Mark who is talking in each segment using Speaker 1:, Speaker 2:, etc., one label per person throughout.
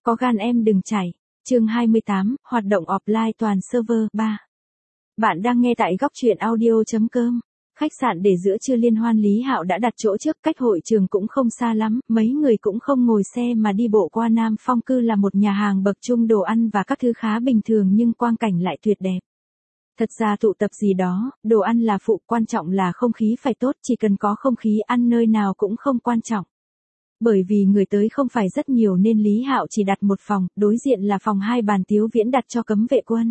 Speaker 1: Có gan em đừng chảy. Chương 28, hoạt động offline toàn server 3. Bạn đang nghe tại góc truyện audio.com. Khách sạn để giữa trưa liên hoan Lý Hạo đã đặt chỗ trước, cách hội trường cũng không xa lắm, mấy người cũng không ngồi xe mà đi bộ qua Nam Phong Cư là một nhà hàng bậc trung, đồ ăn và các thứ khá bình thường nhưng quang cảnh lại tuyệt đẹp. Thật ra tụ tập gì đó, đồ ăn là phụ, quan trọng là không khí phải tốt, chỉ cần có không khí ăn nơi nào cũng không quan trọng. Bởi vì người tới không phải rất nhiều nên Lý Hạo chỉ đặt một phòng, đối diện là phòng 2 bàn Tiếu Viễn đặt cho cấm vệ quân.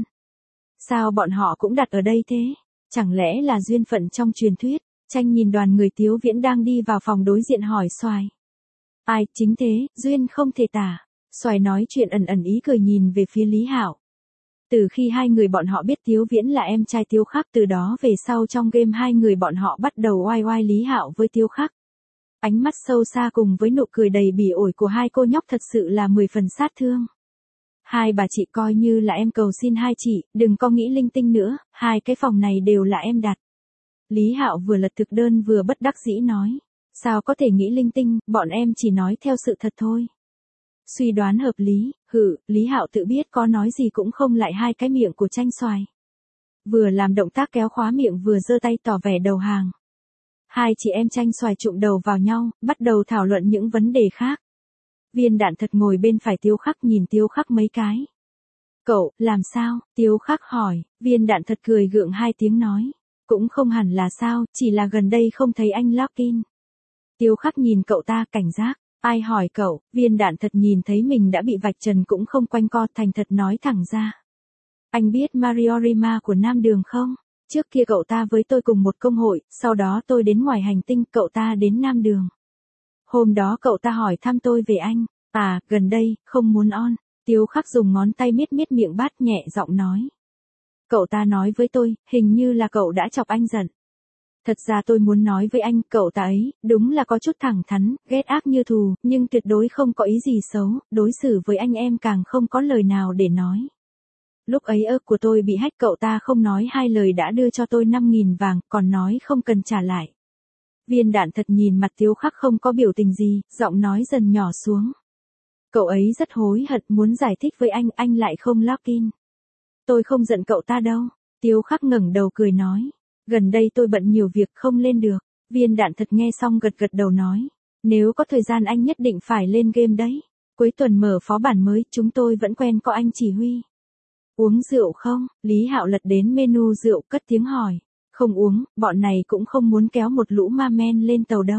Speaker 1: Sao bọn họ cũng đặt ở đây thế? Chẳng lẽ là duyên phận trong truyền thuyết? Tranh nhìn đoàn người Tiếu Viễn đang đi vào phòng đối diện hỏi Soài. Ai, chính thế, duyên không thể tả. Soài nói chuyện ẩn ẩn ý cười nhìn về phía Lý Hạo. Từ khi hai người bọn họ biết Tiếu Viễn là em trai Tiếu Khắc, từ đó về sau trong game hai người bọn họ bắt đầu oai oai Lý Hạo với Tiếu Khắc. Ánh mắt sâu xa cùng với nụ cười đầy bỉ ổi của hai cô nhóc thật sự là 10 phần sát thương. Hai bà chị coi như là em cầu xin hai chị, đừng có nghĩ linh tinh nữa, hai cái phòng này đều là em đặt. Lý Hạo vừa lật thực đơn vừa bất đắc dĩ nói. Sao có thể nghĩ linh tinh, bọn em chỉ nói theo sự thật thôi. Suy đoán hợp lý, Lý Hạo tự biết có nói gì cũng không lại hai cái miệng của Tranh Xoài. Vừa làm động tác kéo khóa miệng vừa giơ tay tỏ vẻ đầu hàng. Hai chị em Tranh Xoài chụm đầu vào nhau, bắt đầu thảo luận những vấn đề khác. Viên Đạn Thật ngồi bên phải Tiếu Khắc nhìn Tiếu Khắc mấy cái. Cậu, làm sao? Tiếu Khắc hỏi, Viên Đạn Thật cười gượng hai tiếng nói. Cũng không hẳn là sao, chỉ là gần đây không thấy anh login. Tiếu Khắc nhìn cậu ta cảnh giác. Ai hỏi cậu? Viên Đạn Thật nhìn thấy mình đã bị vạch trần cũng không quanh co, thành thật nói thẳng ra. Anh biết Mariorima của Nam Đường không? Trước kia cậu ta với tôi cùng một công hội, sau đó tôi đến ngoài hành tinh, cậu ta đến Nam Đường. Hôm đó cậu ta hỏi thăm tôi về anh. À, gần đây, không muốn on. Tiếu Khắc dùng ngón tay miết miệng bát nhẹ giọng nói. Cậu ta nói với tôi, hình như là cậu đã chọc anh giận. Thật ra tôi muốn nói với anh, cậu ta ấy, đúng là có chút thẳng thắn, ghét ác như thù, nhưng tuyệt đối không có ý gì xấu, đối xử với anh em càng không có lời nào để nói. Lúc ấy của tôi bị hack, cậu ta không nói hai lời đã đưa cho tôi 5.000 vàng, còn nói không cần trả lại. Viên Đạn Thật nhìn mặt Tiếu Khắc không có biểu tình gì, giọng nói dần nhỏ xuống. Cậu ấy rất hối hận, muốn giải thích với anh lại không login. Tôi không giận cậu ta đâu. Tiếu Khắc ngẩng đầu cười nói. Gần đây tôi bận nhiều việc không lên được. Viên Đạn Thật nghe xong gật đầu nói. Nếu có thời gian anh nhất định phải lên game đấy. Cuối tuần mở phó bản mới, chúng tôi vẫn quen có anh chỉ huy. Uống rượu không? Lý Hạo lật đến menu rượu cất tiếng hỏi. Không uống, bọn này cũng không muốn kéo một lũ ma men lên tàu đâu.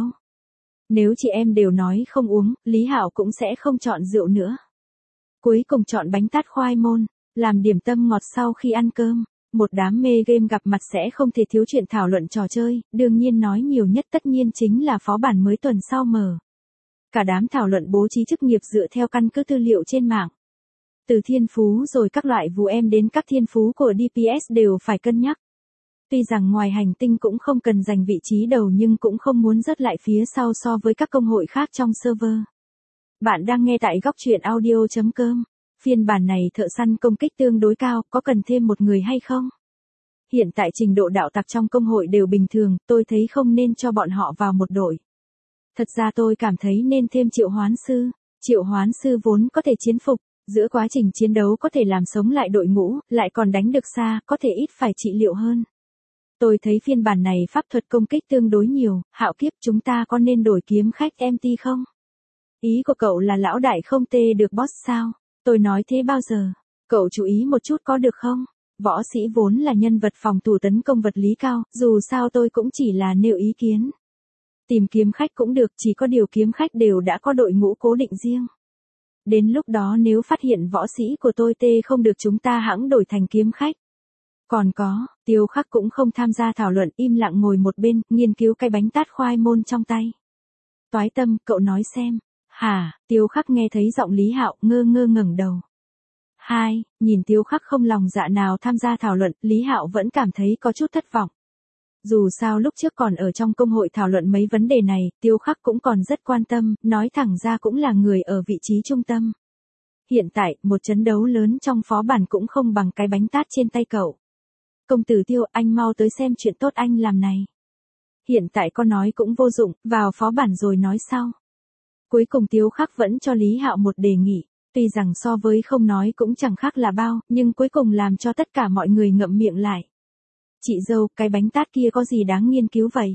Speaker 1: Nếu chị em đều nói không uống, Lý Hạo cũng sẽ không chọn rượu nữa. Cuối cùng chọn bánh tát khoai môn, làm điểm tâm ngọt sau khi ăn cơm. Một đám mê game gặp mặt sẽ không thể thiếu chuyện thảo luận trò chơi, đương nhiên nói nhiều nhất tất nhiên chính là phó bản mới tuần sau mở. Cả đám thảo luận bố trí chức nghiệp dựa theo căn cứ tư liệu trên mạng. Từ thiên phú rồi các loại vụ em đến các thiên phú của DPS đều phải cân nhắc. Tuy rằng ngoài hành tinh cũng không cần giành vị trí đầu nhưng cũng không muốn rớt lại phía sau so với các công hội khác trong server. Bạn đang nghe tại góc truyện audio.com. Phiên bản này thợ săn công kích tương đối cao, có cần thêm một người hay không? Hiện tại trình độ đạo tặc trong công hội đều bình thường, tôi thấy không nên cho bọn họ vào một đội. Thật ra tôi cảm thấy nên thêm triệu hoán sư. Triệu hoán sư vốn có thể chiến phục, giữa quá trình chiến đấu có thể làm sống lại đội ngũ, lại còn đánh được xa, có thể ít phải trị liệu hơn. Tôi thấy phiên bản này pháp thuật công kích tương đối nhiều, Hạo Kiếp chúng ta có nên đổi kiếm khách MT không? Ý của cậu là lão đại không tê được boss sao? Tôi nói thế bao giờ? Cậu chú ý một chút có được không? Võ sĩ vốn là nhân vật phòng thủ tấn công vật lý cao, dù sao tôi cũng chỉ là nêu ý kiến. Tìm kiếm khách cũng được, chỉ có điều kiếm khách đều đã có đội ngũ cố định riêng. Đến lúc đó nếu phát hiện võ sĩ của tôi tê không được chúng ta hẵng đổi thành kiếm khách. Còn có, Tiếu Khắc cũng không tham gia thảo luận, im lặng ngồi một bên, nghiên cứu cái bánh tát khoai môn trong tay. Toái Tâm, cậu nói xem. Hả? Tiếu Khắc nghe thấy giọng Lý Hạo, ngơ ngẩng đầu. Nhìn Tiếu Khắc không lòng dạ nào tham gia thảo luận, Lý Hạo vẫn cảm thấy có chút thất vọng. Dù sao lúc trước còn ở trong công hội thảo luận mấy vấn đề này, Tiếu Khắc cũng còn rất quan tâm, nói thẳng ra cũng là người ở vị trí trung tâm. Hiện tại, một trận đấu lớn trong phó bản cũng không bằng cái bánh tát trên tay cậu. Công tử Tiêu, anh mau tới xem chuyện tốt anh làm này. Hiện tại con nói cũng vô dụng, vào phó bản rồi nói sau. Cuối cùng Tiếu Khắc vẫn cho Lý Hạo một đề nghị. Tuy rằng so với không nói cũng chẳng khác là bao, nhưng cuối cùng làm cho tất cả mọi người ngậm miệng lại. Chị dâu, cái bánh tát kia có gì đáng nghiên cứu vậy?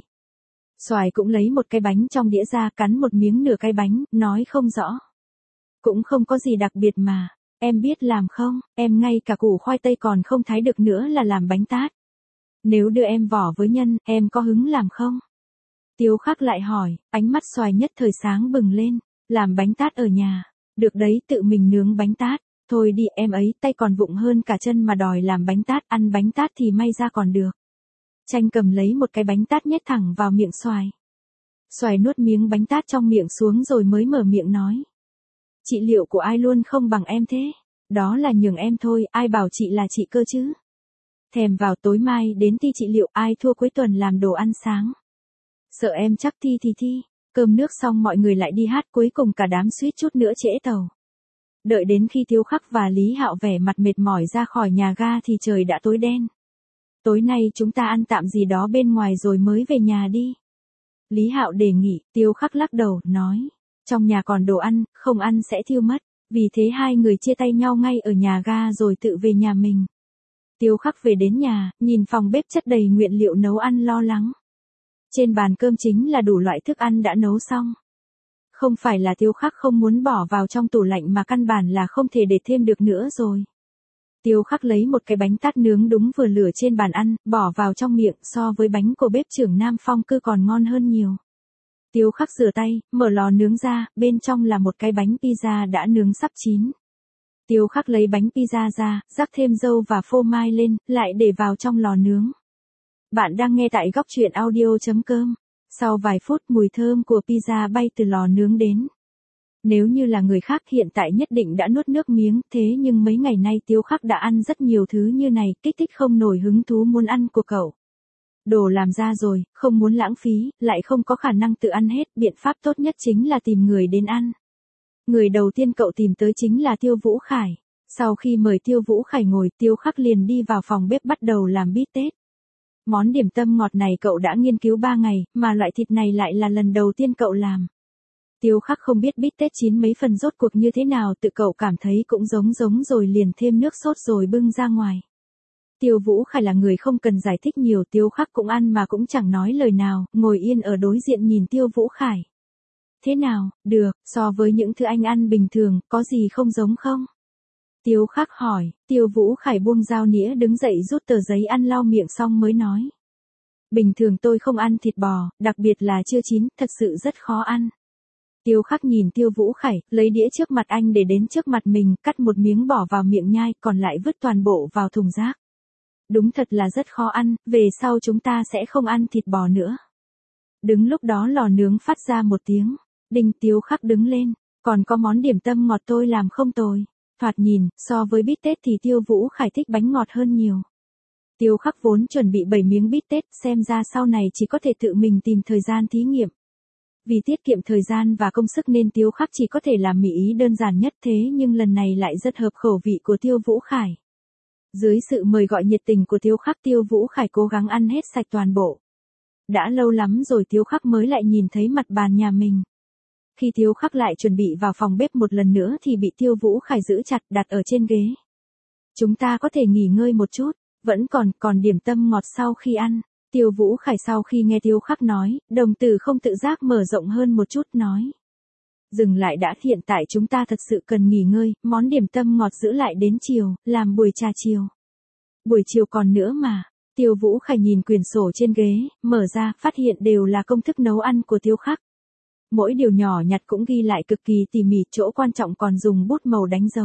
Speaker 1: Xoài cũng lấy một cái bánh trong đĩa ra, cắn một miếng nửa cái bánh, nói không rõ. Cũng không có gì đặc biệt mà, em biết làm không, em ngay cả củ khoai tây còn không thái được nữa là làm bánh tát. Nếu đưa em vỏ với nhân, em có hứng làm không? Tiếu Khắc lại hỏi, ánh mắt Xoài nhất thời sáng bừng lên, làm bánh tát ở nhà, được đấy, tự mình nướng bánh tát, thôi đi em ấy, tay còn vụng hơn cả chân mà đòi làm bánh tát, ăn bánh tát thì may ra còn được. Tranh cầm lấy một cái bánh tát nhét thẳng vào miệng Xoài. Xoài nuốt miếng bánh tát trong miệng xuống rồi mới mở miệng nói. Trị liệu của ai luôn không bằng em thế, đó là nhường em thôi, ai bảo chị là chị cơ chứ. Thèm vào tối mai đến thi trị liệu, ai thua cuối tuần làm đồ ăn sáng. Sợ em chắc thi thì thi, cơm nước xong mọi người lại đi hát, cuối cùng cả đám suýt chút nữa trễ tàu. Đợi đến khi Tiếu Khắc và Lý Hạo vẻ mặt mệt mỏi ra khỏi nhà ga thì trời đã tối đen. Tối nay chúng ta ăn tạm gì đó bên ngoài rồi mới về nhà đi. Lý Hạo đề nghị, Tiếu Khắc lắc đầu, nói. Trong nhà còn đồ ăn, không ăn sẽ thiêu mất. Vì thế hai người chia tay nhau ngay ở nhà ga rồi tự về nhà mình. Tiếu Khắc về đến nhà, nhìn phòng bếp chất đầy nguyên liệu nấu ăn lo lắng. Trên bàn cơm chính là đủ loại thức ăn đã nấu xong. Không phải là Tiếu Khắc không muốn bỏ vào trong tủ lạnh mà căn bản là không thể để thêm được nữa rồi. Tiếu Khắc lấy một cái bánh tát nướng đúng vừa lửa trên bàn ăn, bỏ vào trong miệng, so với bánh của bếp trưởng Nam Phong cứ còn ngon hơn nhiều. Tiếu Khắc rửa tay, mở lò nướng ra, bên trong là một cái bánh pizza đã nướng sắp chín. Tiếu Khắc lấy bánh pizza ra, rắc thêm dâu và phô mai lên, lại để vào trong lò nướng. Bạn đang nghe tại góc truyện audio.com. Sau vài phút mùi thơm của pizza bay từ lò nướng đến. Nếu như là người khác hiện tại nhất định đã nuốt nước miếng, thế nhưng mấy ngày nay Tiếu Khắc đã ăn rất nhiều thứ như này, kích thích không nổi hứng thú muốn ăn của cậu. Đồ làm ra rồi, không muốn lãng phí, lại không có khả năng tự ăn hết, biện pháp tốt nhất chính là tìm người đến ăn. Người đầu tiên cậu tìm tới chính là Tiêu Vũ Khải. Sau khi mời Tiêu Vũ Khải ngồi, Tiếu Khắc liền đi vào phòng bếp bắt đầu làm bít tết. Món điểm tâm ngọt này cậu đã nghiên cứu 3 ngày, mà loại thịt này lại là lần đầu tiên cậu làm. Tiếu Khắc không biết bít tết chín mấy phần rốt cuộc như thế nào, tự cậu cảm thấy cũng giống rồi liền thêm nước sốt rồi bưng ra ngoài. Tiêu Vũ Khải là người không cần giải thích nhiều, Tiếu Khắc cũng ăn mà cũng chẳng nói lời nào, ngồi yên ở đối diện nhìn Tiêu Vũ Khải. Thế nào, được, so với những thứ anh ăn bình thường, có gì không giống không? Tiếu Khắc hỏi, Tiêu Vũ Khải buông dao nĩa đứng dậy rút tờ giấy ăn lau miệng xong mới nói. Bình thường tôi không ăn thịt bò, đặc biệt là chưa chín, thật sự rất khó ăn. Tiếu Khắc nhìn Tiêu Vũ Khải, lấy đĩa trước mặt anh để đến trước mặt mình, cắt một miếng bỏ vào miệng nhai, còn lại vứt toàn bộ vào thùng rác. Đúng thật là rất khó ăn, về sau chúng ta sẽ không ăn thịt bò nữa. Đứng lúc đó lò nướng phát ra một tiếng, đinh. Tiếu Khắc đứng lên, còn có món điểm tâm ngọt tôi làm không tồi. Thoạt nhìn, so với bít tết thì Tiêu Vũ Khải thích bánh ngọt hơn nhiều. Tiếu Khắc vốn chuẩn bị 7 miếng bít tết, xem ra sau này chỉ có thể tự mình tìm thời gian thí nghiệm. Vì tiết kiệm thời gian và công sức nên Tiếu Khắc chỉ có thể làm mì ý đơn giản nhất, thế nhưng lần này lại rất hợp khẩu vị của Tiêu Vũ Khải. Dưới sự mời gọi nhiệt tình của Tiếu Khắc, Tiêu Vũ Khải cố gắng ăn hết sạch toàn bộ. Đã lâu lắm rồi Tiếu Khắc mới lại nhìn thấy mặt bàn nhà mình. Khi Tiếu Khắc lại chuẩn bị vào phòng bếp một lần nữa thì bị Tiêu Vũ Khải giữ chặt, đặt ở trên ghế. Chúng ta có thể nghỉ ngơi một chút, vẫn còn điểm tâm ngọt sau khi ăn. Tiêu Vũ Khải sau khi nghe Tiếu Khắc nói, đồng tử không tự giác mở rộng hơn một chút, nói. Dừng lại đã, hiện tại chúng ta thật sự cần nghỉ ngơi, món điểm tâm ngọt giữ lại đến chiều, làm buổi trà chiều. Buổi chiều còn nữa mà. Tiêu Vũ Khải nhìn quyển sổ trên ghế, mở ra, phát hiện đều là công thức nấu ăn của Tiếu Khắc. Mỗi điều nhỏ nhặt cũng ghi lại cực kỳ tỉ mỉ, chỗ quan trọng còn dùng bút màu đánh dấu.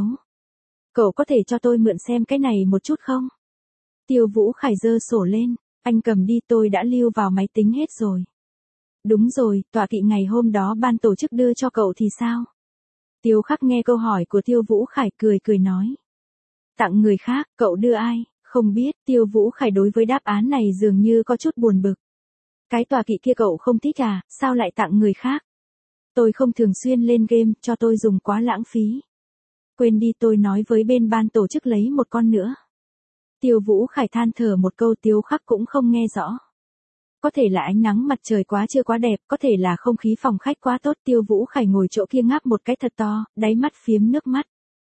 Speaker 1: Cậu có thể cho tôi mượn xem cái này một chút không? Tiêu Vũ Khải giơ sổ lên, anh cầm đi, tôi đã lưu vào máy tính hết rồi. Đúng rồi, tọa kỵ ngày hôm đó ban tổ chức đưa cho cậu thì sao? Tiếu Khắc nghe câu hỏi của Tiêu Vũ Khải cười nói. Tặng người khác, cậu đưa ai? Không biết. Tiêu Vũ Khải đối với đáp án này dường như có chút buồn bực. Cái tọa kỵ kia cậu không thích à, sao lại tặng người khác? Tôi không thường xuyên lên game, cho tôi dùng quá lãng phí. Quên đi, tôi nói với bên ban tổ chức lấy một con nữa. Tiêu Vũ Khải than thở một câu, Tiếu Khắc cũng không nghe rõ. Có thể là ánh nắng mặt trời chưa quá đẹp, có thể là không khí phòng khách quá tốt. Tiêu Vũ Khải ngồi chỗ kia ngáp một cái thật to, đáy mắt phiếm nước mắt.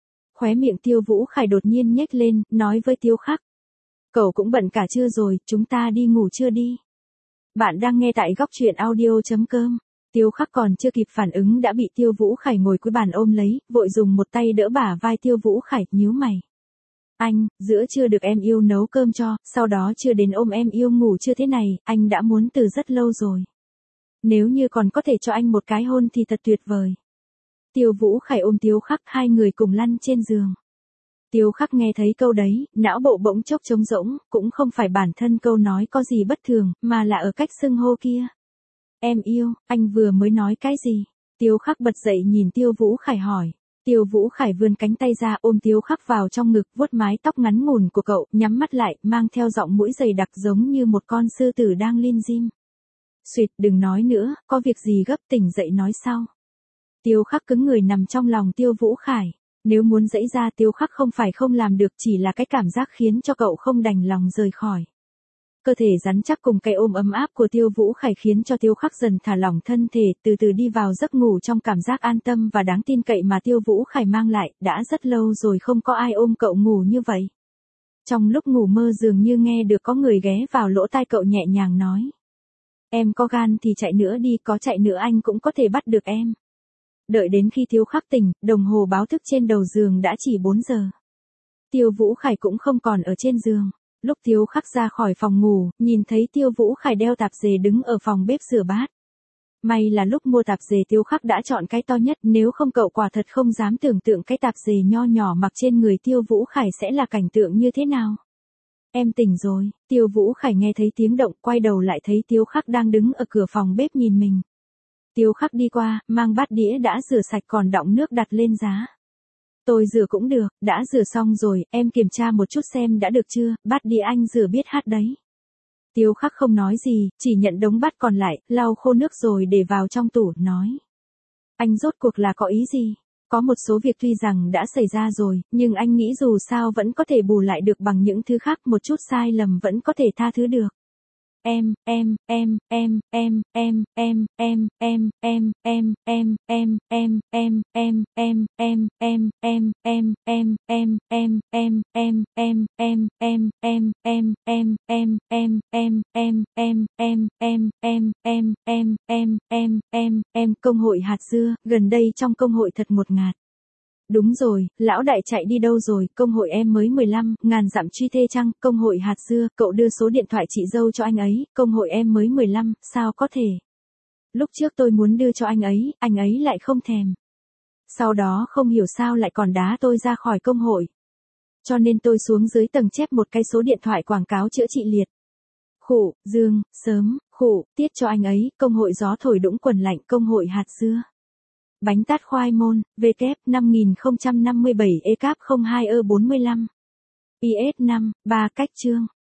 Speaker 1: Khóe miệng Tiêu Vũ Khải đột nhiên nhếch lên, nói với Tiêu Khắc. Cậu cũng bận cả trưa rồi, chúng ta đi ngủ chưa đi? Bạn đang nghe tại góc truyện audio.com. Tiêu Khắc còn chưa kịp phản ứng đã bị Tiêu Vũ Khải ngồi cuối bàn ôm lấy, vội dùng một tay đỡ bả vai Tiêu Vũ Khải, nhíu mày. Anh, giữa trưa được em yêu nấu cơm cho, sau đó chưa đến ôm em yêu ngủ chưa thế này, anh đã muốn từ rất lâu rồi. Nếu như còn có thể cho anh một cái hôn thì thật tuyệt vời. Tiêu Vũ Khải ôm Tiêu Khắc, hai người cùng lăn trên giường. Tiêu Khắc nghe thấy câu đấy, não bộ bỗng chốc trống rỗng, cũng không phải bản thân câu nói có gì bất thường, mà là ở cách xưng hô kia. Em yêu, anh vừa mới nói cái gì? Tiêu Khắc bật dậy nhìn Tiêu Vũ Khải hỏi. Tiêu Vũ Khải vươn cánh tay ra ôm Tiêu Khắc vào trong ngực, vuốt mái tóc ngắn ngủn của cậu, nhắm mắt lại, mang theo giọng mũi dày đặc giống như một con sư tử đang lim dim. Xuyệt, đừng nói nữa, có việc gì gấp tỉnh dậy nói sau. Tiêu Khắc cứng người nằm trong lòng Tiêu Vũ Khải. Nếu muốn dãy ra Tiêu Khắc không phải không làm được, chỉ là cái cảm giác khiến cho cậu không đành lòng rời khỏi. Cơ thể rắn chắc cùng cái ôm ấm áp của Tiêu Vũ Khải khiến cho Tiêu Khắc dần thả lỏng thân thể, từ từ đi vào giấc ngủ trong cảm giác an tâm và đáng tin cậy mà Tiêu Vũ Khải mang lại, đã rất lâu rồi không có ai ôm cậu ngủ như vậy. Trong lúc ngủ mơ dường như nghe được có người ghé vào lỗ tai cậu nhẹ nhàng nói. Em có gan thì chạy nữa đi, có chạy nữa anh cũng có thể bắt được em. Đợi đến khi Tiêu Khắc tỉnh, đồng hồ báo thức trên đầu giường đã chỉ 4 giờ. Tiêu Vũ Khải cũng không còn ở trên giường. Lúc Tiêu Khắc ra khỏi phòng ngủ, nhìn thấy Tiêu Vũ Khải đeo tạp dề đứng ở phòng bếp rửa bát. May là lúc mua tạp dề Tiêu Khắc đã chọn cái to nhất, nếu không cậu quả thật không dám tưởng tượng cái tạp dề nho nhỏ mặc trên người Tiêu Vũ Khải sẽ là cảnh tượng như thế nào. Em tỉnh rồi, Tiêu Vũ Khải nghe thấy tiếng động, quay đầu lại thấy Tiêu Khắc đang đứng ở cửa phòng bếp nhìn mình. Tiêu Khắc đi qua, mang bát đĩa đã rửa sạch còn đọng nước đặt lên giá. Tôi rửa cũng được, đã rửa xong rồi, em kiểm tra một chút xem đã được chưa, bát đĩa anh rửa biết hát đấy. Tiêu Khắc không nói gì, chỉ nhận đống bát còn lại, lau khô nước rồi để vào trong tủ, nói. Anh rốt cuộc là có ý gì? Có một số việc tuy rằng đã xảy ra rồi, nhưng anh nghĩ dù sao vẫn có thể bù lại được bằng những thứ khác, một chút sai lầm vẫn có thể tha thứ được. Em công hội hạt dưa, gần đây trong công hội thật ngột ngạt. Đúng rồi, lão đại chạy đi đâu rồi, công hội em mới 15, ngàn dặm truy thê chăng, công hội hạt dưa, cậu đưa số điện thoại chị dâu cho anh ấy, công hội em mới 15, sao có thể. Lúc trước tôi muốn đưa cho anh ấy lại không thèm. Sau đó không hiểu sao lại còn đá tôi ra khỏi công hội. Cho nên tôi xuống dưới tầng chép một cái số điện thoại quảng cáo chữa trị liệt. Khụ, dương, sớm, khụ, tiết cho anh ấy, công hội gió thổi đũng quần lạnh, công hội hạt dưa. Bánh tát khoai môn, W 5057 ECAP 02E45. IS 5, 3 cách chương.